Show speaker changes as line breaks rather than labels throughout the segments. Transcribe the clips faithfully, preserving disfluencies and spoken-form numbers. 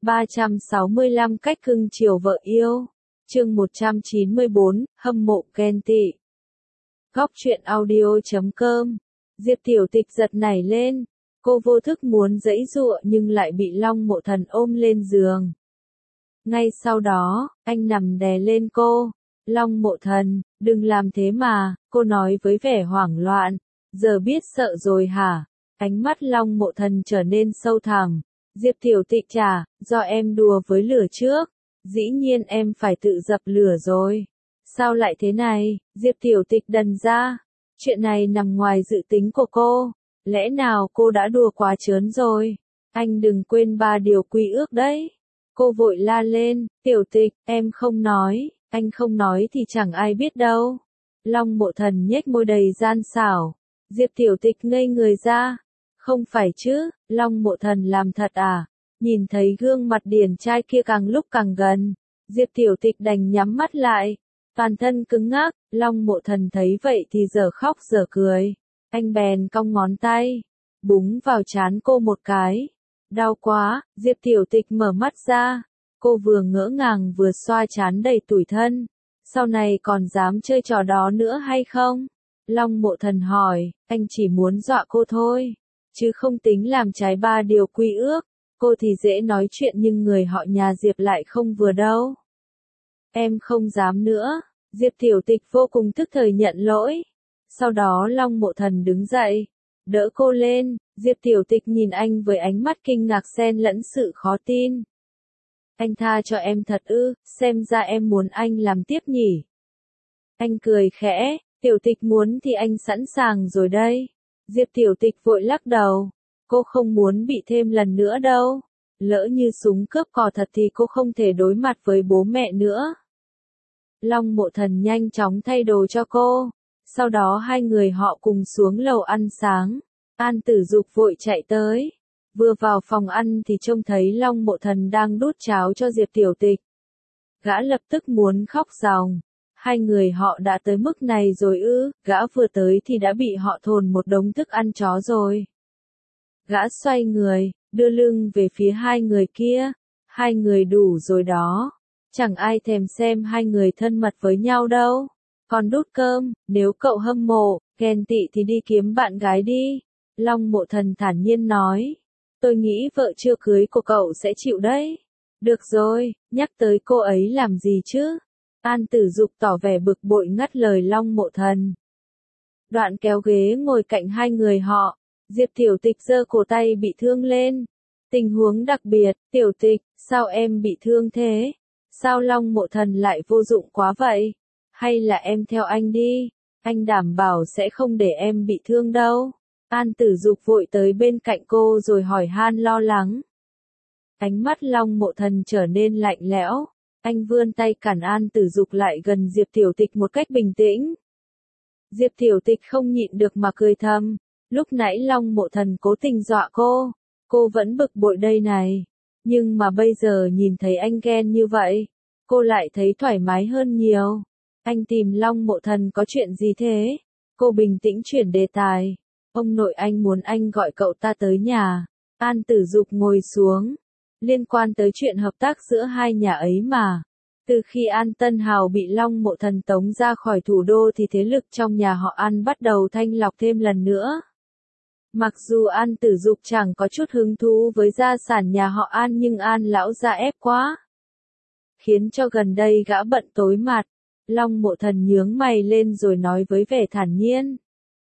ba trăm sáu mươi lăm cách cưng chiều vợ yêu. Chương một trăm chín mươi bốn, hâm mộ ghen tị. Góc truyện audio chấm com. Diệp Tiểu Tịch giật nảy lên, cô vô thức muốn giãy giụa nhưng lại bị Long Mộ Thần ôm lên giường. Ngay sau đó, anh nằm đè lên cô. Long Mộ Thần, đừng làm thế mà, cô nói với vẻ hoảng loạn. Giờ biết sợ rồi hả? Ánh mắt Long Mộ Thần trở nên sâu thẳm. Diệp Tiểu Tịch chả, do em đùa với lửa trước. Dĩ nhiên em phải tự dập lửa rồi. Sao lại thế này? Diệp Tiểu Tịch đần ra. Chuyện này nằm ngoài dự tính của cô. Lẽ nào cô đã đùa quá trớn rồi? Anh đừng quên ba điều quy ước đấy. Cô vội la lên, Tiểu Tịch, em không nói, anh không nói thì chẳng ai biết đâu. Long Mộ Thần nhếch môi đầy gian xảo. Diệp Tiểu Tịch ngây người ra. Không phải chứ, Long Mộ Thần làm thật à? Nhìn thấy gương mặt điển trai kia càng lúc càng gần, Diệp Tiểu Tịch đành nhắm mắt lại. Toàn thân cứng ngắc, Long Mộ Thần thấy vậy thì giờ khóc giờ cười. Anh bèn cong ngón tay, búng vào trán cô một cái. Đau quá, Diệp Tiểu Tịch mở mắt ra. Cô vừa ngỡ ngàng vừa xoa trán đầy tủi thân. Sau này còn dám chơi trò đó nữa hay không? Long Mộ Thần hỏi, anh chỉ muốn dọa cô thôi, chứ không tính làm trái ba điều quy ước. Cô thì dễ nói chuyện nhưng người họ nhà Diệp lại không vừa đâu. Em không dám nữa. Diệp Tiểu Tịch vô cùng tức thời nhận lỗi. Sau đó Long Mộ Thần đứng dậy, đỡ cô lên. Diệp Tiểu Tịch nhìn anh với ánh mắt kinh ngạc xen lẫn sự khó tin. Anh tha cho em thật ư? Xem ra em muốn anh làm tiếp nhỉ? Anh cười khẽ, Tiểu Tịch muốn thì anh sẵn sàng rồi đây. Diệp Tiểu Tịch vội lắc đầu. Cô không muốn bị thêm lần nữa đâu. Lỡ như súng cướp cò thật thì cô không thể đối mặt với bố mẹ nữa. Long Mộ Thần nhanh chóng thay đồ cho cô. Sau đó hai người họ cùng xuống lầu ăn sáng. An Tử Dục vội chạy tới. Vừa vào phòng ăn thì trông thấy Long Mộ Thần đang đút cháo cho Diệp Tiểu Tịch. Gã lập tức muốn khóc ròng. Hai người họ đã tới mức này rồi ư? Gã vừa tới thì đã bị họ thồn một đống thức ăn chó rồi. Gã xoay người, đưa lưng về phía hai người kia. Hai người đủ rồi đó. Chẳng ai thèm xem hai người thân mật với nhau đâu. Còn đút cơm, nếu cậu hâm mộ, ghen tị thì đi kiếm bạn gái đi. Long Mộ Thần thản nhiên nói. Tôi nghĩ vợ chưa cưới của cậu sẽ chịu đấy. Được rồi, nhắc tới cô ấy làm gì chứ? An Tử Dục tỏ vẻ bực bội ngắt lời Long Mộ Thần. Đoạn kéo ghế ngồi cạnh hai người họ. Diệp Tiểu Tịch giơ cổ tay bị thương lên. Tình huống đặc biệt, Tiểu Tịch, sao em bị thương thế? Sao Long Mộ Thần lại vô dụng quá vậy? Hay là em theo anh đi? Anh đảm bảo sẽ không để em bị thương đâu. An Tử Dục vội tới bên cạnh cô rồi hỏi han lo lắng. Ánh mắt Long Mộ Thần trở nên lạnh lẽo. Anh vươn tay cản An Tử Dục lại gần Diệp Tiểu Tịch một cách bình tĩnh. Diệp Tiểu Tịch không nhịn được mà cười thầm. Lúc nãy Long Mộ Thần cố tình dọa cô. Cô vẫn bực bội đây này. Nhưng mà bây giờ nhìn thấy anh ghen như vậy, cô lại thấy thoải mái hơn nhiều. Anh tìm Long Mộ Thần có chuyện gì thế? Cô bình tĩnh chuyển đề tài. Ông nội anh muốn anh gọi cậu ta tới nhà. An Tử Dục ngồi xuống. Liên quan tới chuyện hợp tác giữa hai nhà ấy mà. Từ khi An Tân Hào bị Long Mộ Thần tống ra khỏi thủ đô thì thế lực trong nhà họ An bắt đầu thanh lọc thêm lần nữa. Mặc dù An Tử Dục chẳng có chút hứng thú với gia sản nhà họ An nhưng An lão gia ép quá. Khiến cho gần đây gã bận tối mặt. Long Mộ Thần nhướng mày lên rồi nói với vẻ thản nhiên.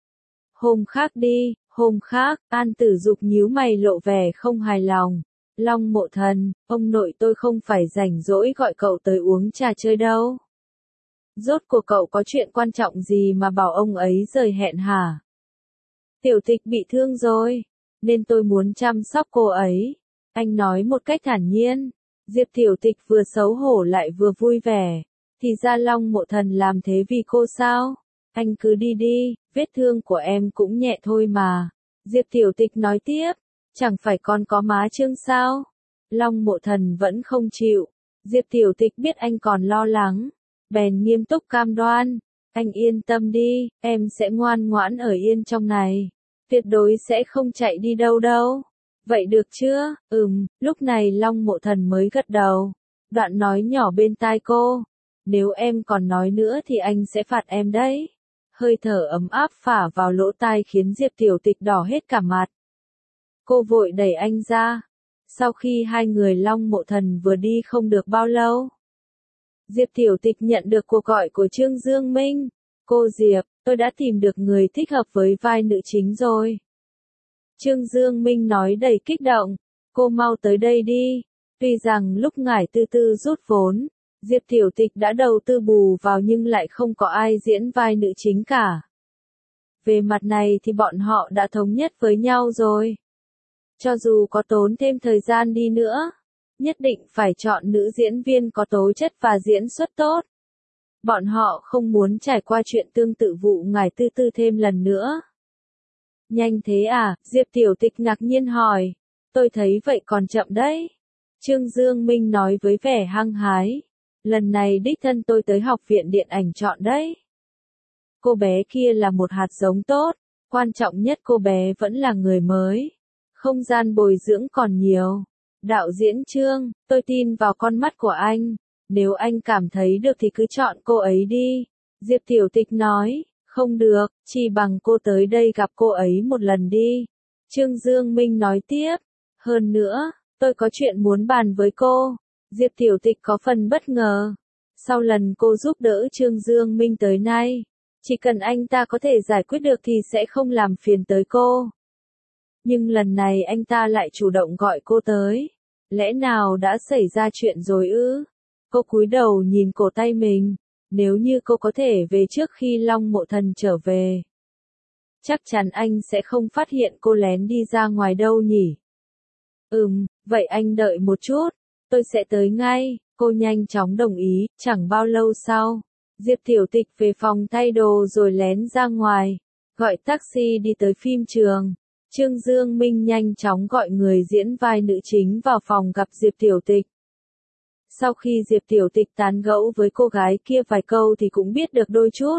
Hôm khác đi, hôm khác, An Tử Dục nhíu mày lộ vẻ không hài lòng. Long Mộ Thần, ông nội tôi không phải rảnh rỗi gọi cậu tới uống trà chơi đâu. Rốt cuộc cậu có chuyện quan trọng gì mà bảo ông ấy rời hẹn hả? Tiểu Tịch bị thương rồi, nên tôi muốn chăm sóc cô ấy. Anh nói một cách thản nhiên. Diệp Tiểu Tịch vừa xấu hổ lại vừa vui vẻ. Thì ra Long Mộ Thần làm thế vì cô sao? Anh cứ đi đi, vết thương của em cũng nhẹ thôi mà. Diệp Tiểu Tịch nói tiếp. Chẳng phải con có má trương sao? Long Mộ Thần vẫn không chịu. Diệp Tiểu Tịch biết anh còn lo lắng. Bèn nghiêm túc cam đoan. Anh yên tâm đi, em sẽ ngoan ngoãn ở yên trong này. Tuyệt đối sẽ không chạy đi đâu đâu. Vậy được chưa? Ừm, lúc này Long Mộ Thần mới gật đầu. Đoạn nói nhỏ bên tai cô. Nếu em còn nói nữa thì anh sẽ phạt em đấy. Hơi thở ấm áp phả vào lỗ tai khiến Diệp Tiểu Tịch đỏ hết cả mặt. Cô vội đẩy anh ra. Sau khi hai người Long Mộ Thần vừa đi không được bao lâu, Diệp Tiểu Tịch nhận được cuộc gọi của Trương Dương Minh. Cô Diệp, tôi đã tìm được người thích hợp với vai nữ chính rồi. Trương Dương Minh nói đầy kích động. Cô mau tới đây đi. Tuy rằng lúc Ngải Tư Tư rút vốn, Diệp Tiểu Tịch đã đầu tư bù vào nhưng lại không có ai diễn vai nữ chính cả. Về mặt này thì bọn họ đã thống nhất với nhau rồi. Cho dù có tốn thêm thời gian đi nữa, nhất định phải chọn nữ diễn viên có tố chất và diễn xuất tốt. Bọn họ không muốn trải qua chuyện tương tự vụ Ngải Tư Tư thêm lần nữa. Nhanh thế à? Diệp Tiểu Tịch ngạc nhiên hỏi. Tôi thấy vậy còn chậm đấy. Trương Dương Minh nói với vẻ hăng hái. Lần này đích thân tôi tới học viện điện ảnh chọn đấy. Cô bé kia là một hạt giống tốt. Quan trọng nhất cô bé vẫn là người mới. Không gian bồi dưỡng còn nhiều. Đạo diễn Trương, tôi tin vào con mắt của anh. Nếu anh cảm thấy được thì cứ chọn cô ấy đi. Diệp Tiểu Tịch nói. Không được, chỉ bằng cô tới đây gặp cô ấy một lần đi. Trương Dương Minh nói tiếp. Hơn nữa, tôi có chuyện muốn bàn với cô. Diệp Tiểu Tịch có phần bất ngờ. Sau lần cô giúp đỡ Trương Dương Minh tới nay, chỉ cần anh ta có thể giải quyết được thì sẽ không làm phiền tới cô. Nhưng lần này anh ta lại chủ động gọi cô tới. Lẽ nào đã xảy ra chuyện rồi ư? Cô cúi đầu nhìn cổ tay mình. Nếu như cô có thể về trước khi Long Mộ Thần trở về, chắc chắn anh sẽ không phát hiện cô lén đi ra ngoài đâu nhỉ. Ừm, vậy anh đợi một chút, tôi sẽ tới ngay. Cô nhanh chóng đồng ý. Chẳng bao lâu sau, Diệp Tiểu Tịch về phòng thay đồ rồi lén ra ngoài, gọi taxi đi tới phim trường. Trương Dương Minh nhanh chóng gọi người diễn vai nữ chính vào phòng gặp Diệp Tiểu Tịch. Sau khi Diệp Tiểu Tịch tán gẫu với cô gái kia vài câu thì cũng biết được đôi chút.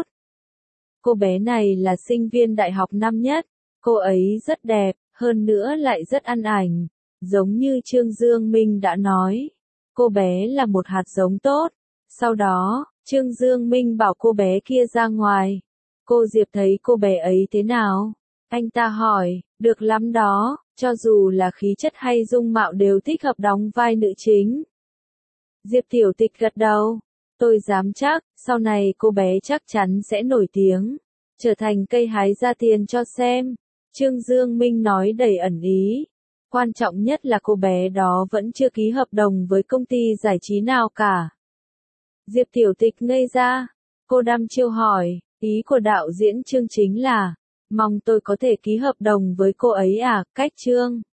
Cô bé này là sinh viên đại học năm nhất, cô ấy rất đẹp, hơn nữa lại rất ăn ảnh. Giống như Trương Dương Minh đã nói, cô bé là một hạt giống tốt. Sau đó, Trương Dương Minh bảo cô bé kia ra ngoài. Cô Diệp thấy cô bé ấy thế nào? Anh ta hỏi, được lắm đó, cho dù là khí chất hay dung mạo đều thích hợp đóng vai nữ chính. Diệp Tiểu Tịch gật đầu. Tôi dám chắc, sau này cô bé chắc chắn sẽ nổi tiếng, trở thành cây hái ra tiền cho xem. Trương Dương Minh nói đầy ẩn ý. Quan trọng nhất là cô bé đó vẫn chưa ký hợp đồng với công ty giải trí nào cả. Diệp Tiểu Tịch ngây ra. Cô đăm chiêu hỏi, ý của đạo diễn Trương chính là, mong tôi có thể ký hợp đồng với cô ấy à? Cách Trương